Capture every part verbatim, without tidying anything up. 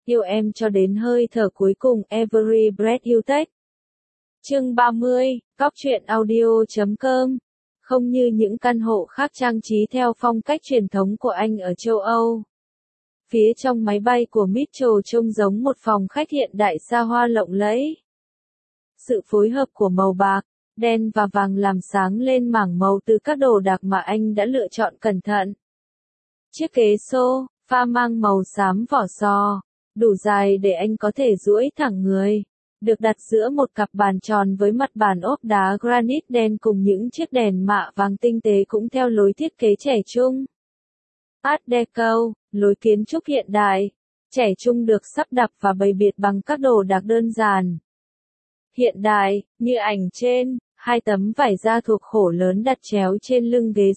Yêu em cho đến hơi thở cuối cùng, Every Breath You Take. Chương ba mươi, Góc truyện audio chấm com. Không như những căn hộ khác trang trí theo phong cách truyền thống của Anh ở châu Âu. Phía trong máy bay của Mitchell trông giống một phòng khách hiện đại xa hoa lộng lẫy. Sự phối hợp của màu bạc, đen và vàng làm sáng lên mảng màu từ các đồ đạc mà anh đã lựa chọn cẩn thận. Chiếc ghế sofa mang màu xám vỏ sò, đủ dài để anh có thể duỗi thẳng người, được đặt giữa một cặp bàn tròn với mặt bàn ốp đá granite đen cùng những chiếc đèn mạ vàng tinh tế cũng theo lối thiết kế trẻ trung. Art Deco, lối kiến trúc hiện đại, trẻ trung được sắp đặt và bày biện bằng các đồ đạc đơn giản. Hiện đại, như ảnh trên, hai tấm vải da thuộc khổ lớn đặt chéo trên lưng ghế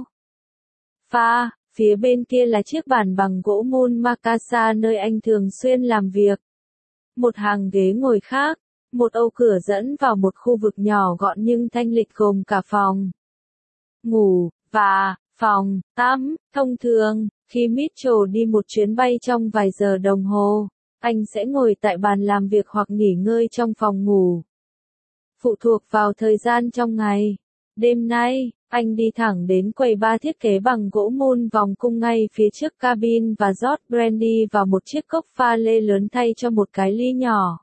sofa. Phía bên kia là chiếc bàn bằng gỗ mun Macasa nơi anh thường xuyên làm việc. Một hàng ghế ngồi khác, một âu cửa dẫn vào một khu vực nhỏ gọn nhưng thanh lịch gồm cả phòng ngủ và phòng tắm. Thông thường, khi Mitchell đi một chuyến bay trong vài giờ đồng hồ, anh sẽ ngồi tại bàn làm việc hoặc nghỉ ngơi trong phòng ngủ. Phụ thuộc vào thời gian trong ngày. Đêm nay, anh đi thẳng đến quầy bar thiết kế bằng gỗ mun vòng cung ngay phía trước cabin và rót brandy vào một chiếc cốc pha lê lớn thay cho một cái ly nhỏ.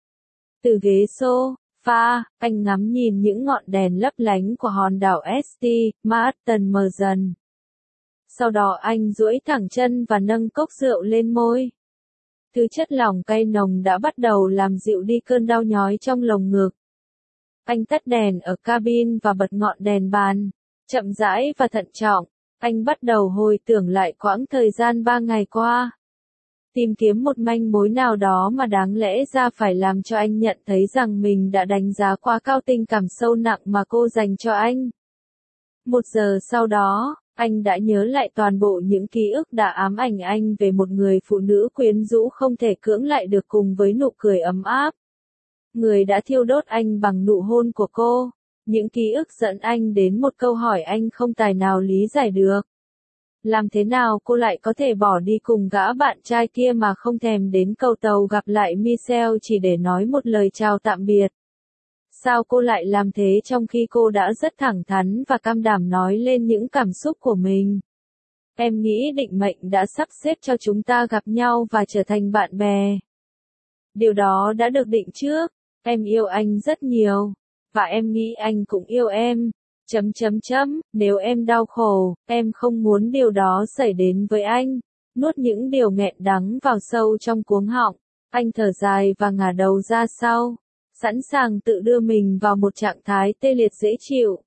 Từ ghế sofa, anh ngắm nhìn những ngọn đèn lấp lánh của hòn đảo Saint Martin mờ dần. Sau đó anh duỗi thẳng chân và nâng cốc rượu lên môi. Thứ chất lỏng cay nồng đã bắt đầu làm dịu đi cơn đau nhói trong lồng ngực. Anh tắt đèn ở cabin và bật ngọn đèn bàn. Chậm rãi và thận trọng, anh bắt đầu hồi tưởng lại quãng thời gian ba ngày qua. Tìm kiếm một manh mối nào đó mà đáng lẽ ra phải làm cho anh nhận thấy rằng mình đã đánh giá quá cao tình cảm sâu nặng mà cô dành cho anh. Một giờ sau đó, anh đã nhớ lại toàn bộ những ký ức đã ám ảnh anh về một người phụ nữ quyến rũ không thể cưỡng lại được cùng với nụ cười ấm áp. Người đã thiêu đốt anh bằng nụ hôn của cô. Những ký ức dẫn anh đến một câu hỏi anh không tài nào lý giải được. Làm thế nào cô lại có thể bỏ đi cùng gã bạn trai kia mà không thèm đến cầu tàu gặp lại Michelle chỉ để nói một lời chào tạm biệt? Sao cô lại làm thế trong khi cô đã rất thẳng thắn và cam đảm nói lên những cảm xúc của mình? Em nghĩ định mệnh đã sắp xếp cho chúng ta gặp nhau và trở thành bạn bè. Điều đó đã được định trước. Em yêu anh rất nhiều. Và em nghĩ anh cũng yêu em. Chấm chấm chấm, nếu em đau khổ, em không muốn điều đó xảy đến với anh. Nuốt những điều nghẹn đắng vào sâu trong cuống họng, anh thở dài và ngả đầu ra sau, sẵn sàng tự đưa mình vào một trạng thái tê liệt dễ chịu.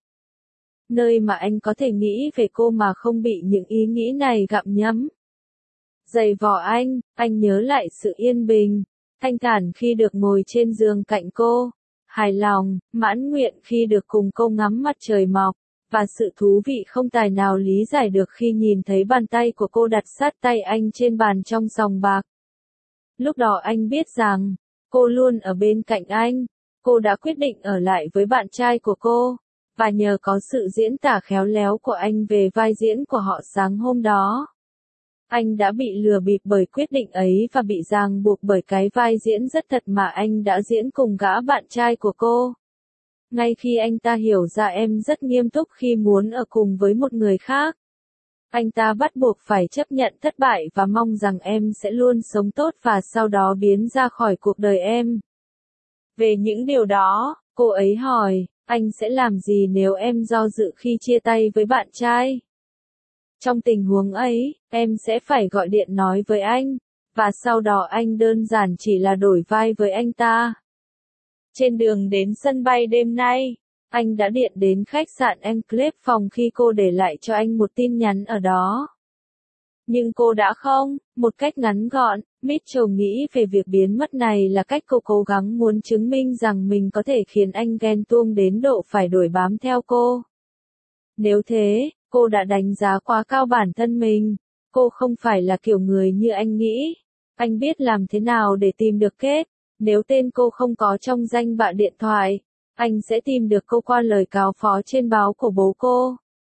Nơi mà anh có thể nghĩ về cô mà không bị những ý nghĩ này gặm nhấm. Giày vò anh, anh nhớ lại sự yên bình, thanh thản khi được ngồi trên giường cạnh cô. Hài lòng, mãn nguyện khi được cùng cô ngắm mặt trời mọc, và sự thú vị không tài nào lý giải được khi nhìn thấy bàn tay của cô đặt sát tay anh trên bàn trong sòng bạc. Lúc đó anh biết rằng, cô luôn ở bên cạnh anh, cô đã quyết định ở lại với bạn trai của cô, và nhờ có sự diễn tả khéo léo của anh về vai diễn của họ sáng hôm đó. Anh đã bị lừa bịp bởi quyết định ấy và bị ràng buộc bởi cái vai diễn rất thật mà anh đã diễn cùng gã bạn trai của cô. Ngay khi anh ta hiểu ra em rất nghiêm túc khi muốn ở cùng với một người khác, anh ta bắt buộc phải chấp nhận thất bại và mong rằng em sẽ luôn sống tốt và sau đó biến ra khỏi cuộc đời em. Về những điều đó, cô ấy hỏi, anh sẽ làm gì nếu em do dự khi chia tay với bạn trai? Trong tình huống ấy, em sẽ phải gọi điện nói với anh, và sau đó anh đơn giản chỉ là đổi vai với anh ta. Trên đường đến sân bay đêm nay, anh đã điện đến khách sạn Enclave phòng khi cô để lại cho anh một tin nhắn ở đó. Nhưng cô đã không, một cách ngắn gọn, Mitchell nghĩ về việc biến mất này là cách cô cố gắng muốn chứng minh rằng mình có thể khiến anh ghen tuông đến độ phải đuổi bám theo cô. Nếu thế, cô đã đánh giá quá cao bản thân mình. Cô không phải là kiểu người như anh nghĩ. Anh biết làm thế nào để tìm được kết. Nếu tên cô không có trong danh bạ điện thoại, anh sẽ tìm được cô qua lời cáo phó trên báo của bố cô.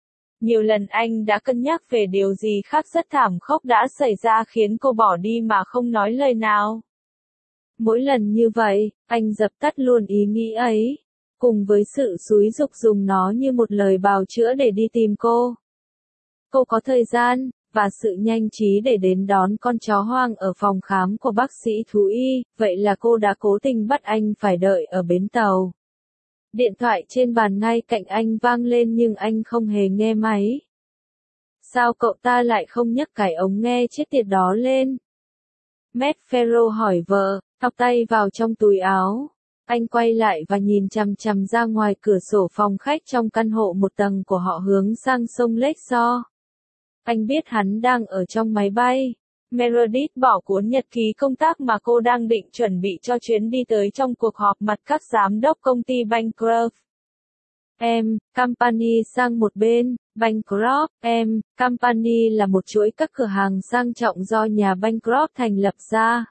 Nhiều lần anh đã cân nhắc về điều gì khác rất thảm khốc đã xảy ra khiến cô bỏ đi mà không nói lời nào. Mỗi lần như vậy, anh dập tắt luôn ý nghĩ ấy, cùng với sự xúi giục dùng nó như một lời bào chữa để đi tìm cô. Cô có thời gian, và sự nhanh trí để đến đón con chó hoang ở phòng khám của bác sĩ thú y, vậy là cô đã cố tình bắt anh phải đợi ở bến tàu. Điện thoại trên bàn ngay cạnh anh vang lên nhưng anh không hề nghe máy. Sao cậu ta lại không nhấc cái ống nghe chết tiệt đó lên? Matt Farrell hỏi vợ, thọc tay vào trong túi áo. Anh quay lại và nhìn chằm chằm ra ngoài cửa sổ phòng khách trong căn hộ một tầng của họ hướng sang sông Lake Shore. Anh biết hắn đang ở trong máy bay. Meredith bỏ cuốn nhật ký công tác mà cô đang định chuẩn bị cho chuyến đi tới trong cuộc họp mặt các giám đốc công ty Bancroft. Em, Company sang một bên, Bancroft, em, Company là một chuỗi các cửa hàng sang trọng do nhà Bancroft thành lập ra.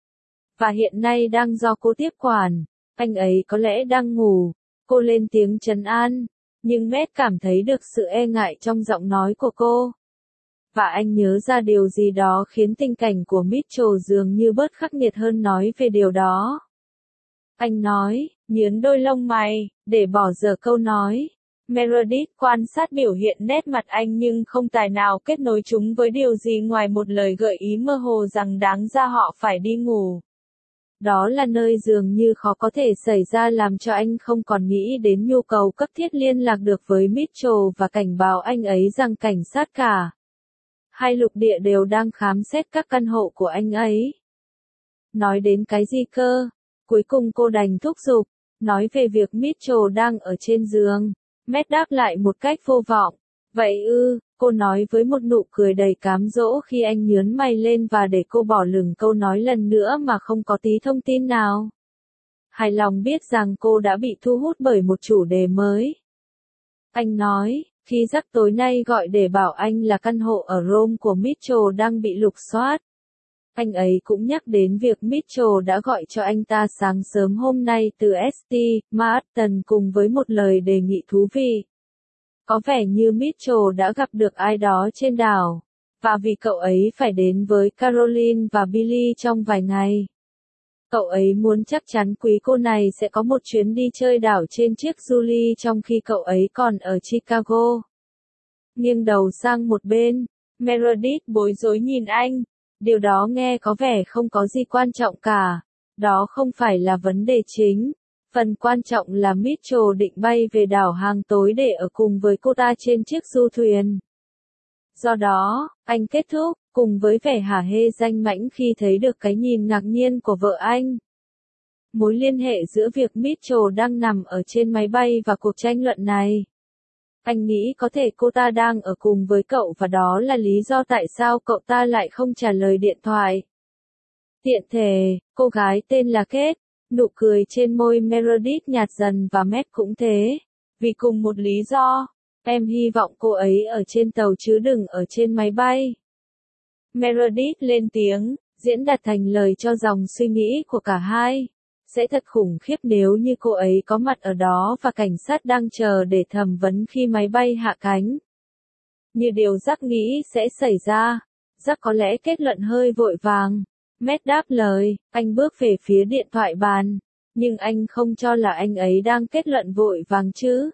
Và hiện nay đang do cô tiếp quản. Anh ấy có lẽ đang ngủ. Cô lên tiếng trấn an. Nhưng Matt cảm thấy được sự e ngại trong giọng nói của cô. Và anh nhớ ra điều gì đó khiến tình cảnh của Mitchell dường như bớt khắc nghiệt hơn nói về điều đó. Anh nói, nhướn đôi lông mày, để bỏ dở câu nói. Meredith quan sát biểu hiện nét mặt anh nhưng không tài nào kết nối chúng với điều gì ngoài một lời gợi ý mơ hồ rằng đáng ra họ phải đi ngủ. Đó là nơi dường như khó có thể xảy ra làm cho anh không còn nghĩ đến nhu cầu cấp thiết liên lạc được với Mitchell và cảnh báo anh ấy rằng cảnh sát cả hai lục địa đều đang khám xét các căn hộ của anh ấy. Nói đến cái gì cơ? Cuối cùng cô đành thúc giục, nói về việc Mitchell đang ở trên giường. Matt đáp lại một cách vô vọng. Vậy ư, cô nói với một nụ cười đầy cám dỗ khi anh nhướng mày lên và để cô bỏ lửng câu nói lần nữa mà không có tí thông tin nào. Hài lòng biết rằng cô đã bị thu hút bởi một chủ đề mới. Anh nói, khi Jack tối nay gọi để bảo anh là căn hộ ở Rome của Mitchell đang bị lục soát. Anh ấy cũng nhắc đến việc Mitchell đã gọi cho anh ta sáng sớm hôm nay từ ét tê Martin cùng với một lời đề nghị thú vị. Có vẻ như Mitchell đã gặp được ai đó trên đảo, và vì cậu ấy phải đến với Caroline và Billy trong vài ngày. Cậu ấy muốn chắc chắn quý cô này sẽ có một chuyến đi chơi đảo trên chiếc Julie trong khi cậu ấy còn ở Chicago. Nghiêng đầu sang một bên, Meredith bối rối nhìn anh. Điều đó nghe có vẻ không có gì quan trọng cả. Đó không phải là vấn đề chính. Phần quan trọng là Mitchell định bay về đảo hàng tối để ở cùng với cô ta trên chiếc du thuyền. Do đó, anh kết thúc, cùng với vẻ hả hê danh mãnh khi thấy được cái nhìn ngạc nhiên của vợ anh. Mối liên hệ giữa việc Mitchell đang nằm ở trên máy bay và cuộc tranh luận này. Anh nghĩ có thể cô ta đang ở cùng với cậu và đó là lý do tại sao cậu ta lại không trả lời điện thoại. Tiện thể, cô gái tên là Kate, nụ cười trên môi Meredith nhạt dần và Matt cũng thế. Vì cùng một lý do, em hy vọng cô ấy ở trên tàu chứ đừng ở trên máy bay. Meredith lên tiếng, diễn đạt thành lời cho dòng suy nghĩ của cả hai. Sẽ thật khủng khiếp nếu như cô ấy có mặt ở đó và cảnh sát đang chờ để thẩm vấn khi máy bay hạ cánh. Như điều Jack nghĩ sẽ xảy ra, Jack có lẽ kết luận hơi vội vàng. Matt đáp lời, anh bước về phía điện thoại bàn, nhưng anh không cho là anh ấy đang kết luận vội vàng chứ.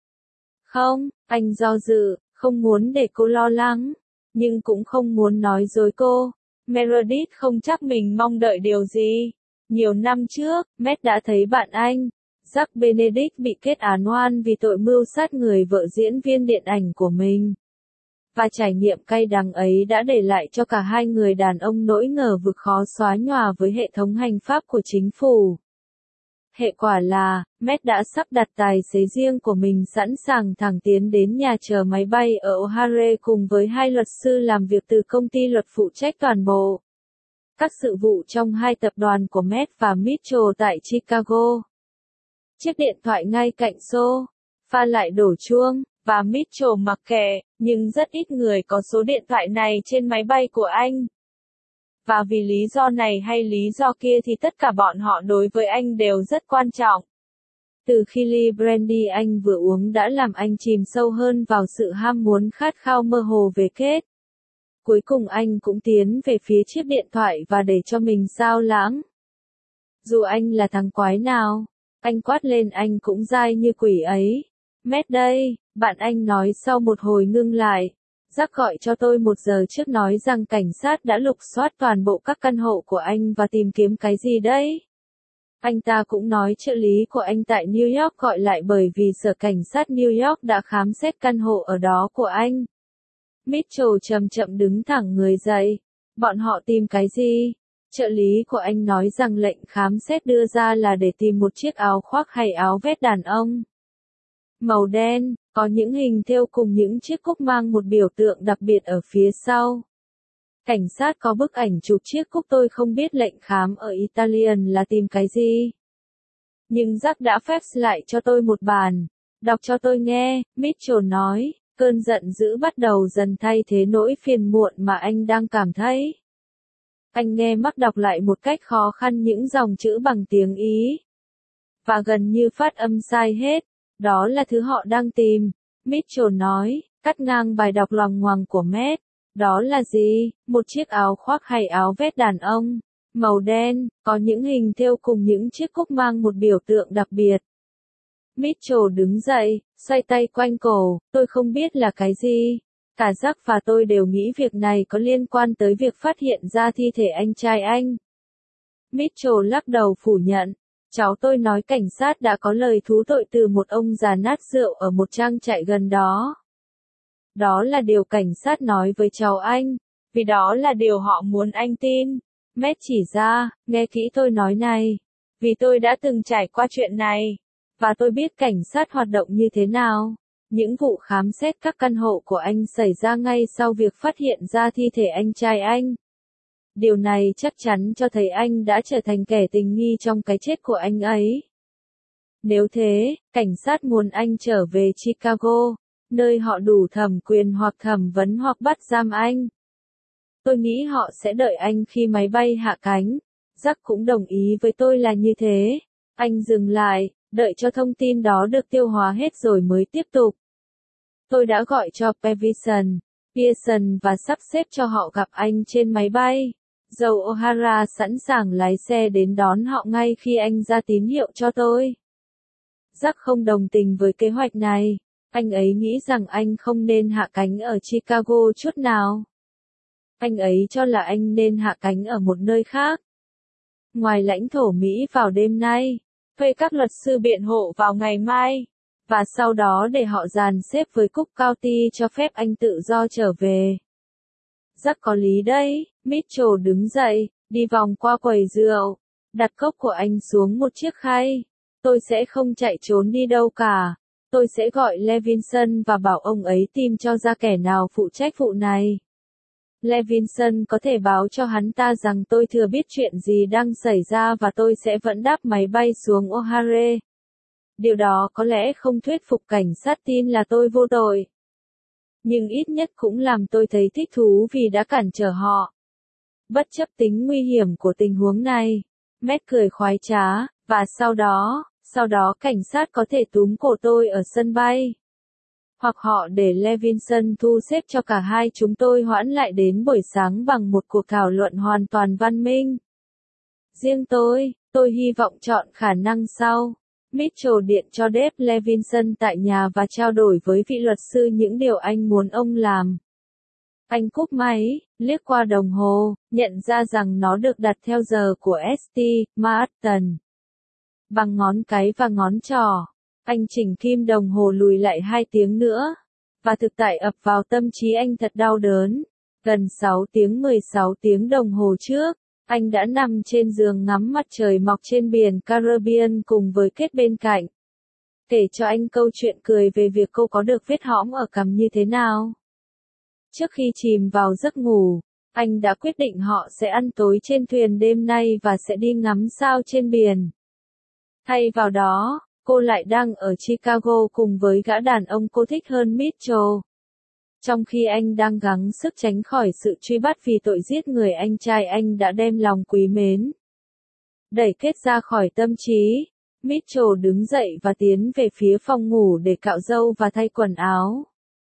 Không, anh do dự, không muốn để cô lo lắng, nhưng cũng không muốn nói dối cô. Meredith không chắc mình mong đợi điều gì. Nhiều năm trước, Matt đã thấy bạn anh, Jack Benedict bị kết án oan vì tội mưu sát người vợ diễn viên điện ảnh của mình. Và trải nghiệm cay đắng ấy đã để lại cho cả hai người đàn ông nỗi ngờ vực khó xóa nhòa với hệ thống hành pháp của chính phủ. Hệ quả là, Matt đã sắp đặt tài xế riêng của mình sẵn sàng thẳng tiến đến nhà chờ máy bay ở O'Hare cùng với hai luật sư làm việc từ công ty luật phụ trách toàn bộ các sự vụ trong hai tập đoàn của Matt và Mitchell tại Chicago. Chiếc điện thoại ngay cạnh sofa lại đổ chuông, và Mitchell mặc kệ, nhưng rất ít người có số điện thoại này trên máy bay của anh. Và vì lý do này hay lý do kia thì tất cả bọn họ đối với anh đều rất quan trọng. Từ khi ly brandy anh vừa uống đã làm anh chìm sâu hơn vào sự ham muốn khát khao mơ hồ về kết. Cuối cùng anh cũng tiến về phía chiếc điện thoại và để cho mình sao lãng. Dù anh là thằng quái nào, anh quát lên anh cũng dai như quỷ ấy. Matt đây, bạn anh nói sau một hồi ngưng lại. Jack gọi cho tôi một giờ trước nói rằng cảnh sát đã lục soát toàn bộ các căn hộ của anh và tìm kiếm cái gì đấy. Anh ta cũng nói trợ lý của anh tại New York gọi lại bởi vì sở cảnh sát New York đã khám xét căn hộ ở đó của anh. Mitchell chậm chậm đứng thẳng người dậy. Bọn họ tìm cái gì? Trợ lý của anh nói rằng lệnh khám xét đưa ra là để tìm một chiếc áo khoác hay áo vest đàn ông. Màu đen, có những hình thêu cùng những chiếc cúc mang một biểu tượng đặc biệt ở phía sau. Cảnh sát có bức ảnh chụp chiếc cúc, tôi không biết lệnh khám ở Italian là tìm cái gì. Nhưng Jack đã fax lại cho tôi một bản. Đọc cho tôi nghe, Mitchell nói, cơn giận dữ bắt đầu dần thay thế nỗi phiền muộn mà anh đang cảm thấy. Anh nghe Mark đọc lại một cách khó khăn những dòng chữ bằng tiếng Ý. Và gần như phát âm sai hết. Đó là thứ họ đang tìm. Mitchell nói, cắt ngang bài đọc loằng ngoằng của Matt. Đó là gì? Một chiếc áo khoác hay áo vest đàn ông, màu đen, có những hình thêu cùng những chiếc cúc mang một biểu tượng đặc biệt. Mitchell đứng dậy, xoay tay quanh cổ, tôi không biết là cái gì. Cả Jack và tôi đều nghĩ việc này có liên quan tới việc phát hiện ra thi thể anh trai anh. Mitchell lắc đầu phủ nhận. Cháu tôi nói cảnh sát đã có lời thú tội từ một ông già nát rượu ở một trang trại gần đó. Đó là điều cảnh sát nói với cháu anh, vì đó là điều họ muốn anh tin. Matt chỉ ra, nghe kỹ tôi nói này, vì tôi đã từng trải qua chuyện này, và tôi biết cảnh sát hoạt động như thế nào. Những vụ khám xét các căn hộ của anh xảy ra ngay sau việc phát hiện ra thi thể anh trai anh. Điều này chắc chắn cho thấy anh đã trở thành kẻ tình nghi trong cái chết của anh ấy. Nếu thế, cảnh sát muốn anh trở về Chicago, nơi họ đủ thẩm quyền hoặc thẩm vấn hoặc bắt giam anh. Tôi nghĩ họ sẽ đợi anh khi máy bay hạ cánh. Jack cũng đồng ý với tôi là như thế. Anh dừng lại, đợi cho thông tin đó được tiêu hóa hết rồi mới tiếp tục. Tôi đã gọi cho Pearson, Pearson và sắp xếp cho họ gặp anh trên máy bay. Joe O'Hara sẵn sàng lái xe đến đón họ ngay khi anh ra tín hiệu cho tôi. Jack không đồng tình với kế hoạch này. Anh ấy nghĩ rằng anh không nên hạ cánh ở Chicago chút nào. Anh ấy cho là anh nên hạ cánh ở một nơi khác. Ngoài lãnh thổ Mỹ vào đêm nay, thuê các luật sư biện hộ vào ngày mai, và sau đó để họ dàn xếp với Cook County cho phép anh tự do trở về. Rất có lý đấy, Mitchell đứng dậy, đi vòng qua quầy rượu, đặt cốc của anh xuống một chiếc khay. Tôi sẽ không chạy trốn đi đâu cả. Tôi sẽ gọi Levinson và bảo ông ấy tìm cho ra kẻ nào phụ trách vụ này. Levinson có thể báo cho hắn ta rằng tôi thừa biết chuyện gì đang xảy ra và tôi sẽ vẫn đáp máy bay xuống O'Hare. Điều đó có lẽ không thuyết phục cảnh sát tin là tôi vô tội. Nhưng ít nhất cũng làm tôi thấy thích thú vì đã cản trở họ. Bất chấp tính nguy hiểm của tình huống này, Matt cười khoái trá, và sau đó, sau đó cảnh sát có thể túm cổ tôi ở sân bay. Hoặc họ để Levinson thu xếp cho cả hai chúng tôi hoãn lại đến buổi sáng bằng một cuộc thảo luận hoàn toàn văn minh. Riêng tôi, tôi hy vọng chọn khả năng sau. Mitchell điện cho Dave Levinson tại nhà và trao đổi với vị luật sư những điều anh muốn ông làm. Anh cúp máy, liếc qua đồng hồ, nhận ra rằng nó được đặt theo giờ của ét tê, Manhattan. Bằng ngón cái và ngón trỏ, anh chỉnh kim đồng hồ lùi lại hai tiếng nữa. Và thực tại ập vào tâm trí anh thật đau đớn. Gần sáu tiếng mười sáu tiếng đồng hồ trước, anh đã nằm trên giường ngắm mặt trời mọc trên biển Caribbean cùng với Kết bên cạnh. Kể cho anh câu chuyện cười về việc cô có được vết hõm ở cằm như thế nào. Trước khi chìm vào giấc ngủ, anh đã quyết định họ sẽ ăn tối trên thuyền đêm nay và sẽ đi ngắm sao trên biển. Thay vào đó, cô lại đang ở Chicago cùng với gã đàn ông cô thích hơn Mitchell. Trong khi anh đang gắng sức tránh khỏi sự truy bắt vì tội giết người anh trai anh đã đem lòng quý mến. Đẩy Kết ra khỏi tâm trí, Mitchell đứng dậy và tiến về phía phòng ngủ để cạo râu và thay quần áo.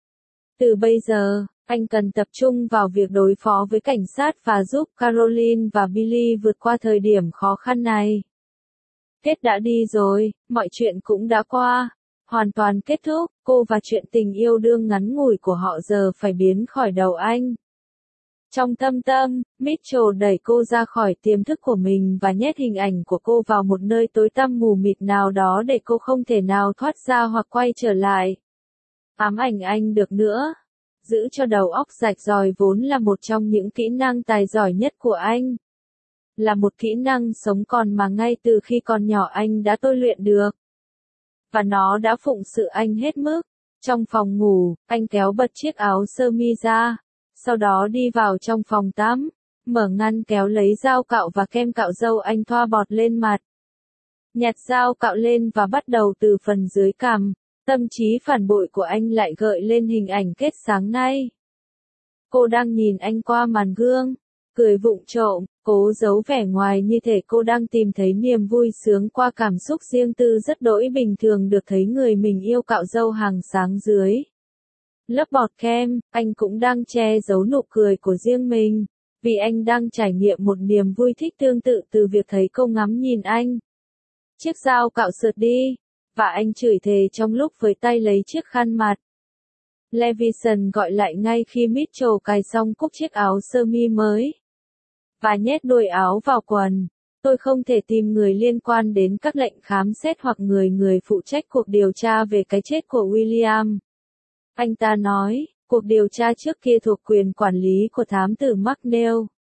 Từ bây giờ, anh cần tập trung vào việc đối phó với cảnh sát và giúp Caroline và Billy vượt qua thời điểm khó khăn này. Kết đã đi rồi, mọi chuyện cũng đã qua. Hoàn toàn kết thúc, cô và chuyện tình yêu đương ngắn ngủi của họ giờ phải biến khỏi đầu anh. Trong thâm tâm, Mitchell đẩy cô ra khỏi tiềm thức của mình và nhét hình ảnh của cô vào một nơi tối tăm mù mịt nào đó để cô không thể nào thoát ra hoặc quay trở lại. Ám ảnh anh được nữa. Giữ cho đầu óc rạch ròi vốn là một trong những kỹ năng tài giỏi nhất của anh. Là một kỹ năng sống còn mà ngay từ khi còn nhỏ anh đã tôi luyện được. Và nó đã phụng sự anh hết mức. Trong phòng ngủ, anh kéo bật chiếc áo sơ mi ra. Sau đó đi vào trong phòng tắm, mở ngăn kéo lấy dao cạo và kem cạo râu anh thoa bọt lên mặt. Nhặt dao cạo lên và bắt đầu từ phần dưới cằm, tâm trí phản bội của anh lại gợi lên hình ảnh Kết sáng nay. Cô đang nhìn anh qua màn gương, cười vụng trộm, cố giấu vẻ ngoài như thể cô đang tìm thấy niềm vui sướng qua cảm xúc riêng tư rất đỗi bình thường được thấy người mình yêu cạo râu hàng sáng dưới lớp bọt kem. Anh cũng đang che giấu nụ cười của riêng mình, vì anh đang trải nghiệm một niềm vui thích tương tự từ việc thấy cô ngắm nhìn anh. Chiếc dao cạo sượt đi, và anh chửi thề trong lúc với tay lấy chiếc khăn mặt. Levison gọi lại ngay khi Mitchell cài xong cúc chiếc áo sơ mi mới và nhét đuôi áo vào quần. Tôi không thể tìm người liên quan đến các lệnh khám xét hoặc người người phụ trách cuộc điều tra về cái chết của William. Anh ta nói, cuộc điều tra trước kia thuộc quyền quản lý của thám tử McNeil.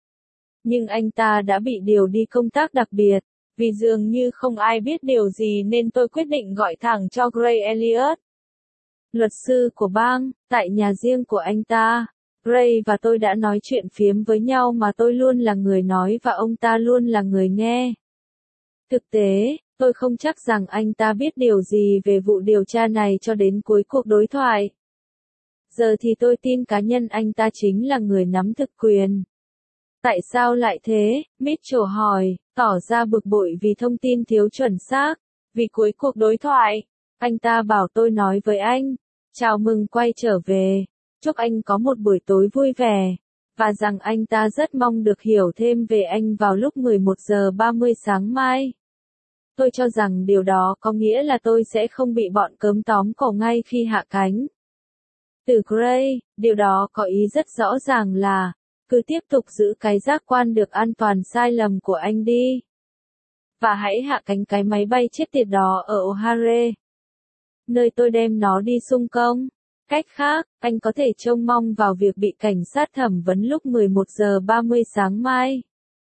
Nhưng anh ta đã bị điều đi công tác đặc biệt, vì dường như không ai biết điều gì nên tôi quyết định gọi thẳng cho Gray Elliott, luật sư của bang, tại nhà riêng của anh ta. Gray và tôi đã nói chuyện phiếm với nhau mà tôi luôn là người nói và ông ta luôn là người nghe. Thực tế, tôi không chắc rằng anh ta biết điều gì về vụ điều tra này cho đến cuối cuộc đối thoại. Giờ thì tôi tin cá nhân anh ta chính là người nắm thực quyền. Tại sao lại thế? Mitchell hỏi, tỏ ra bực bội vì thông tin thiếu chuẩn xác. Vì cuối cuộc đối thoại, anh ta bảo tôi nói với anh, chào mừng quay trở về, chúc anh có một buổi tối vui vẻ, và rằng anh ta rất mong được hiểu thêm về anh vào lúc mười một giờ ba mươi sáng mai. Tôi cho rằng điều đó có nghĩa là tôi sẽ không bị bọn cớm tóm cổ ngay khi hạ cánh. Từ Gray, điều đó có ý rất rõ ràng là, cứ tiếp tục giữ cái giác quan được an toàn sai lầm của anh đi. Và hãy hạ cánh cái máy bay chết tiệt đó ở O'Hare, nơi tôi đem nó đi xung công. Cách khác, anh có thể trông mong vào việc bị cảnh sát thẩm vấn lúc mười một giờ ba mươi sáng mai.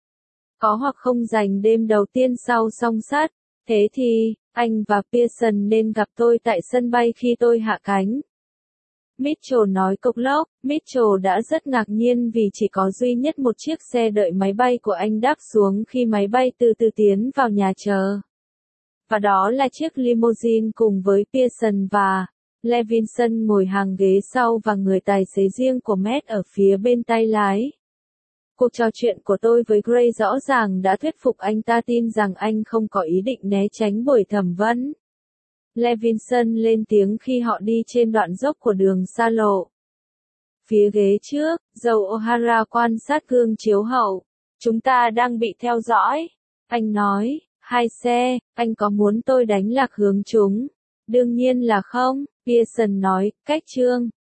Có hoặc không dành đêm đầu tiên sau song sắt. Thế thì, anh và Pearson nên gặp tôi tại sân bay khi tôi hạ cánh. Mitchell nói cộc lốc. Mitchell đã rất ngạc nhiên vì chỉ có duy nhất một chiếc xe đợi máy bay của anh đáp xuống khi máy bay từ từ tiến vào nhà chờ. Và đó là chiếc limousine cùng với Pearson và Levinson ngồi hàng ghế sau và người tài xế riêng của Matt ở phía bên tay lái. Cuộc trò chuyện của tôi với Gray rõ ràng đã thuyết phục anh ta tin rằng anh không có ý định né tránh buổi thẩm vấn. Levinson lên tiếng khi họ đi trên đoạn dốc của đường xa lộ. Phía ghế trước, dầu O'Hara quan sát gương chiếu hậu. Chúng ta đang bị theo dõi. Anh nói, hai xe, anh có muốn tôi đánh lạc hướng chúng? Đương nhiên là không, Pearson nói, cách chương.